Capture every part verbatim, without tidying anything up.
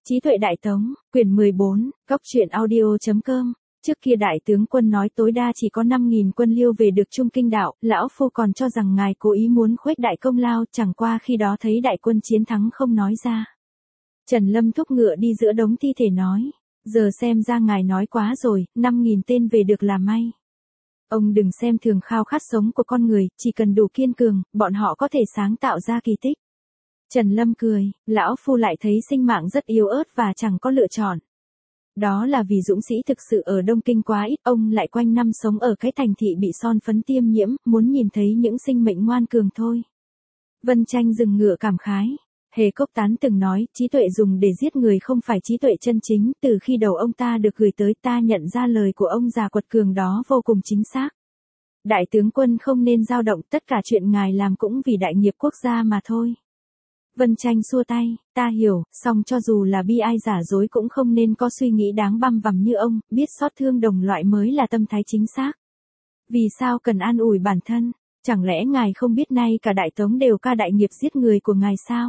Trí tuệ Đại Tống, quyển mười bốn, Cóc truyện audio.com. Trước kia đại tướng quân nói tối đa chỉ có năm nghìn quân Liêu về được Trung Kinh đạo, lão phu còn cho rằng ngài cố ý muốn khuếch đại công lao, chẳng qua khi đó thấy đại quân chiến thắng không nói ra. Trần Lâm thúc ngựa đi giữa đống thi thể nói, giờ xem ra ngài nói quá rồi, năm nghìn tên về được là may. Ông đừng xem thường khao khát sống của con người, chỉ cần đủ kiên cường, bọn họ có thể sáng tạo ra kỳ tích. Trần Lâm cười, lão phu lại thấy sinh mạng rất yếu ớt và chẳng có lựa chọn. Đó là vì dũng sĩ thực sự ở Đông Kinh quá ít, ông lại quanh năm sống ở cái thành thị bị son phấn tiêm nhiễm, muốn nhìn thấy những sinh mệnh ngoan cường thôi. Vân Tranh dừng ngựa cảm khái. Hề Cốc Tán từng nói, trí tuệ dùng để giết người không phải trí tuệ chân chính, từ khi đầu ông ta được gửi tới ta nhận ra lời của ông già quật cường đó vô cùng chính xác. Đại tướng quân không nên dao động, tất cả chuyện ngài làm cũng vì đại nghiệp quốc gia mà thôi. Vân Tranh xua tay, ta hiểu, song cho dù là bi ai giả dối cũng không nên có suy nghĩ đáng băm vằm như ông, biết xót thương đồng loại mới là tâm thái chính xác. Vì sao cần an ủi bản thân, chẳng lẽ ngài không biết nay cả Đại Tống đều ca đại nghiệp giết người của ngài sao?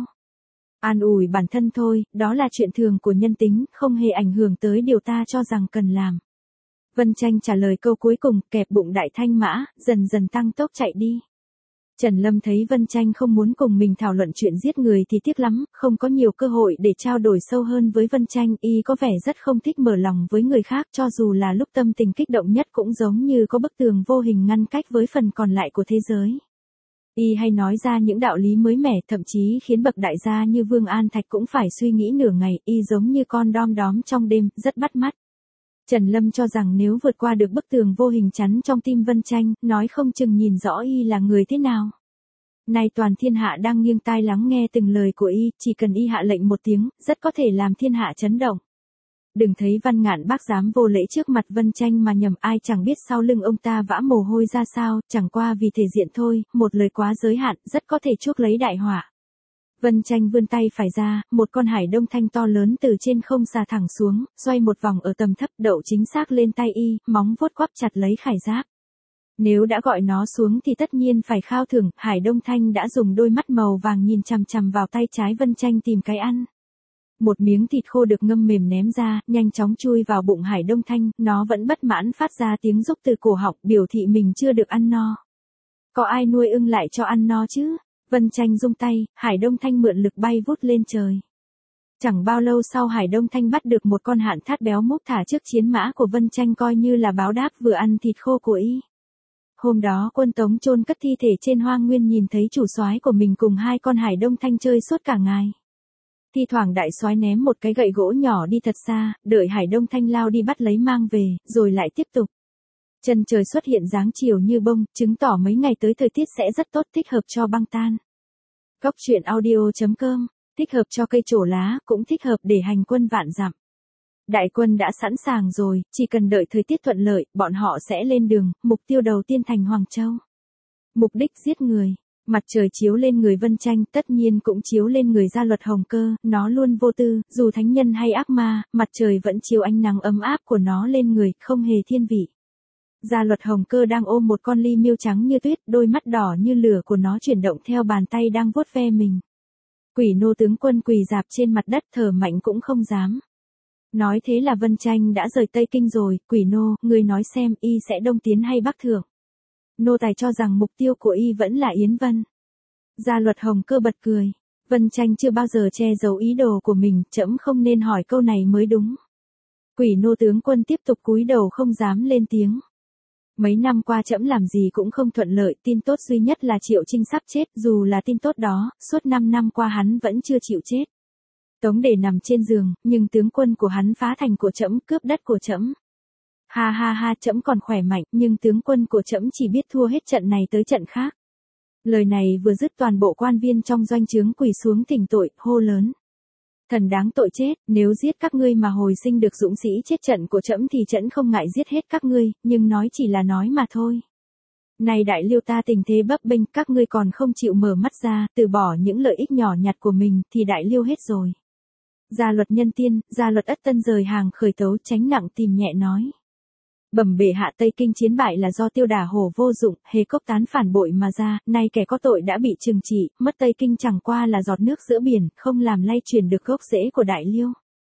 An ủi bản thân thôi, đó là chuyện thường của nhân tính, không hề ảnh hưởng tới điều ta cho rằng cần làm. Vân Tranh trả lời câu cuối cùng, kẹp bụng đại thanh mã, dần dần tăng tốc chạy đi. Trần Lâm thấy Vân Tranh không muốn cùng mình thảo luận chuyện giết người thì tiếc lắm, không có nhiều cơ hội để trao đổi sâu hơn với Vân Tranh, y có vẻ rất không thích mở lòng với người khác, cho dù là lúc tâm tình kích động nhất cũng giống như có bức tường vô hình ngăn cách với phần còn lại của thế giới. Y hay nói ra những đạo lý mới mẻ, thậm chí khiến bậc đại gia như Vương An Thạch cũng phải suy nghĩ nửa ngày, y giống như con đom đóm trong đêm, rất bắt mắt. Trần Lâm cho rằng nếu vượt qua được bức tường vô hình chắn trong tim Vân Tranh, nói không chừng nhìn rõ y là người thế nào. Nay toàn thiên hạ đang nghiêng tai lắng nghe từng lời của y, chỉ cần y hạ lệnh một tiếng, rất có thể làm thiên hạ chấn động. Đừng thấy Văn Ngạn Bác dám vô lễ trước mặt Vân Tranh mà nhầm, ai chẳng biết sau lưng ông ta vã mồ hôi ra sao, chẳng qua vì thể diện thôi, một lời quá giới hạn, rất có thể chuốc lấy đại họa. Vân Tranh vươn tay phải ra, một con hải đông thanh to lớn từ trên không xà thẳng xuống, xoay một vòng ở tầm thấp, đậu chính xác lên tay y, móng vuốt quắp chặt lấy khải giáp. Nếu đã gọi nó xuống thì tất nhiên phải khao thưởng, hải đông thanh đã dùng đôi mắt màu vàng nhìn chằm chằm vào tay trái Vân Tranh tìm cái ăn. Một miếng thịt khô được ngâm mềm ném ra, nhanh chóng chui vào bụng hải đông thanh, nó vẫn bất mãn phát ra tiếng rúc từ cổ họng, biểu thị mình chưa được ăn no. Có ai nuôi ưng lại cho ăn no chứ? Vân Tranh rung tay, hải đông thanh mượn lực bay vút lên trời. Chẳng bao lâu sau hải đông thanh bắt được một con hạn thát béo múc thả trước chiến mã của Vân Tranh coi như là báo đáp vừa ăn thịt khô của y. Hôm đó quân Tống chôn cất thi thể trên hoang nguyên, nhìn thấy chủ soái của mình cùng hai con hải đông thanh chơi suốt cả ngày. Thi thoảng đại soái ném một cái gậy gỗ nhỏ đi thật xa, đợi hải đông thanh lao đi bắt lấy mang về, rồi lại tiếp tục. Chân trời xuất hiện dáng chiều như bông, chứng tỏ mấy ngày tới thời tiết sẽ rất tốt, thích hợp cho băng tan. Cóc truyện audio.com, thích hợp cho cây trổ lá, cũng thích hợp để hành quân vạn dặm. Đại quân đã sẵn sàng rồi, chỉ cần đợi thời tiết thuận lợi, bọn họ sẽ lên đường, mục tiêu đầu tiên thành Hoàng Châu. Mục đích giết người. Mặt trời chiếu lên người Vân Tranh, tất nhiên cũng chiếu lên người Gia Luật Hồng Cơ, nó luôn vô tư, dù thánh nhân hay ác ma, mặt trời vẫn chiếu ánh nắng ấm áp của nó lên người, không hề thiên vị. Gia Luật Hồng Cơ đang ôm một con ly miêu trắng như tuyết, đôi mắt đỏ như lửa của nó chuyển động theo bàn tay đang vuốt ve mình. Quỷ Nô tướng quân quỳ rạp trên mặt đất, thở mạnh cũng không dám. Nói thế là Vân Tranh đã rời Tây Kinh rồi, Quỷ Nô, ngươi nói xem, y sẽ đông tiến hay bắc thượng? Nô tài cho rằng mục tiêu của y vẫn là Yến Vân. Gia Luật Hồng Cơ bật cười. Vân Tranh chưa bao giờ che giấu ý đồ của mình, trẫm không nên hỏi câu này mới đúng. Quỷ Nô tướng quân tiếp tục cúi đầu không dám lên tiếng. Mấy năm qua trẫm làm gì cũng không thuận lợi, tin tốt duy nhất là Triệu Trinh sắp chết, dù là tin tốt đó, suốt năm năm qua hắn vẫn chưa chịu chết. Tống Đề nằm trên giường, nhưng tướng quân của hắn phá thành của trẫm, cướp đất của trẫm. Ha ha ha, trẫm còn khỏe mạnh, nhưng tướng quân của trẫm chỉ biết thua hết trận này tới trận khác. Lời này vừa dứt, toàn bộ quan viên trong doanh trướng quỳ xuống thỉnh tội, hô lớn. Thần đáng tội chết, nếu giết các ngươi mà hồi sinh được dũng sĩ chết trận của trẫm thì trẫm không ngại giết hết các ngươi, nhưng nói chỉ là nói mà thôi. Này đại Liêu ta tình thế bấp bênh, các ngươi còn không chịu mở mắt ra, từ bỏ những lợi ích nhỏ nhặt của mình, thì đại Liêu hết rồi. Gia Luật Nhân Tiên, Gia Luật Ất Tân rời hàng khởi tấu, tránh nặng tìm nhẹ nói. Bẩm bệ hạ, Tây Kinh chiến bại là do Tiêu Đả Hổ vô dụng, Hề Cốc Tán phản bội mà ra, nay kẻ có tội đã bị trừng trị, mất Tây Kinh chẳng qua là giọt nước giữa biển, không làm lay chuyển được gốc rễ của đại Liêu.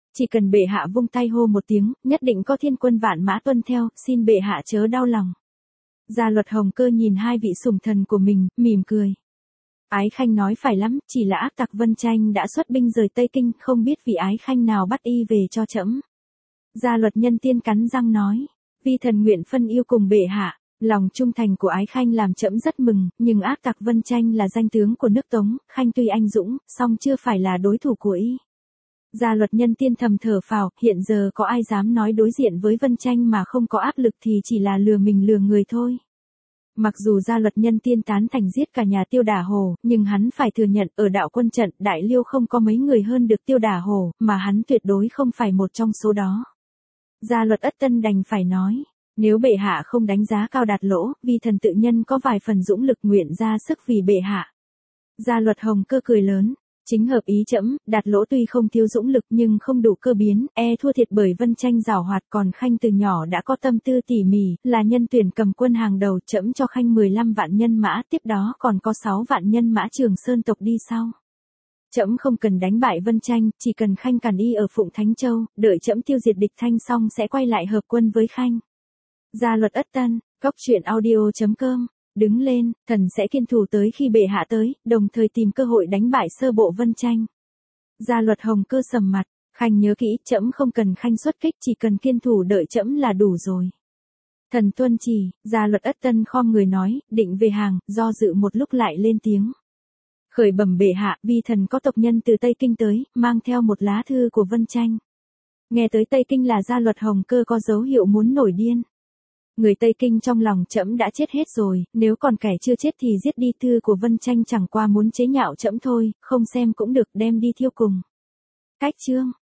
Chỉ cần bệ hạ vung tay hô một tiếng, nhất định có thiên quân vạn mã tuân theo, xin bệ hạ chớ đau lòng. Gia Luật Hồng Cơ nhìn hai vị sủng thần của mình, mỉm cười. Ái Khanh nói phải lắm, chỉ là ác tặc Vân Tranh đã xuất binh rời Tây Kinh, không biết vị Ái Khanh nào bắt y về cho trẫm. Gia Luật Nhân Tiên cắn răng nói, vi thần nguyện phân yêu cùng bệ hạ. Lòng trung thành của Ái Khanh làm trẫm rất mừng, nhưng ác tặc Vân Tranh là danh tướng của nước Tống, Khanh tuy anh dũng, song chưa phải là đối thủ của y. Gia Luật Nhân Tiên thầm thở phào, hiện giờ có ai dám nói đối diện với Vân Tranh mà không có áp lực thì chỉ là lừa mình lừa người thôi. Mặc dù Gia Luật Nhân Tiên tán thành giết cả nhà Tiêu Đả Hồ, nhưng hắn phải thừa nhận ở đạo quân trận Đại Liêu không có mấy người hơn được Tiêu Đả Hồ, mà hắn tuyệt đối không phải một trong số đó. Gia Luật Ất Tân đành phải nói. Nếu bệ hạ không đánh giá cao Đạt Lỗ, vì thần tự nhân có vài phần dũng lực nguyện ra sức vì bệ hạ. Gia Luật Hồng Cơ cười lớn, chính hợp ý trẫm, Đạt Lỗ tuy không thiếu dũng lực nhưng không đủ cơ biến, e thua thiệt bởi Vân Tranh giảo hoạt, còn Khanh từ nhỏ đã có tâm tư tỉ mỉ, là nhân tuyển cầm quân hàng đầu, trẫm cho Khanh mười lăm vạn nhân mã, tiếp đó còn có sáu vạn nhân mã Trường Sơn tộc đi sau. Trẫm không cần đánh bại Vân Tranh, chỉ cần Khanh cản y ở Phụng Thánh Châu, đợi trẫm tiêu diệt địch Thanh xong sẽ quay lại hợp quân với Khanh. Gia Luật Ất Tân, Cốc Truyện Audio chấm com, đứng lên, thần sẽ kiên thủ tới khi bệ hạ tới, đồng thời tìm cơ hội đánh bại sơ bộ Vân Tranh. Gia Luật Hồng Cơ sầm mặt, Khanh nhớ kỹ, trẫm không cần Khanh xuất kích, chỉ cần kiên thủ đợi trẫm là đủ rồi. Thần tuân chỉ, Gia Luật Ất Tân khom người nói, định về hàng, do dự một lúc lại lên tiếng. Khởi bẩm bệ hạ, vi thần có tộc nhân từ Tây Kinh tới, mang theo một lá thư của Vân Tranh. Nghe tới Tây Kinh là Gia Luật Hồng Cơ có dấu hiệu muốn nổi điên. Người Tây Kinh trong lòng trẫm đã chết hết rồi, nếu còn kẻ chưa chết thì giết đi, thư của Vân Tranh chẳng qua muốn chế nhạo trẫm thôi, không xem cũng được, đem đi thiêu cùng. Cách chương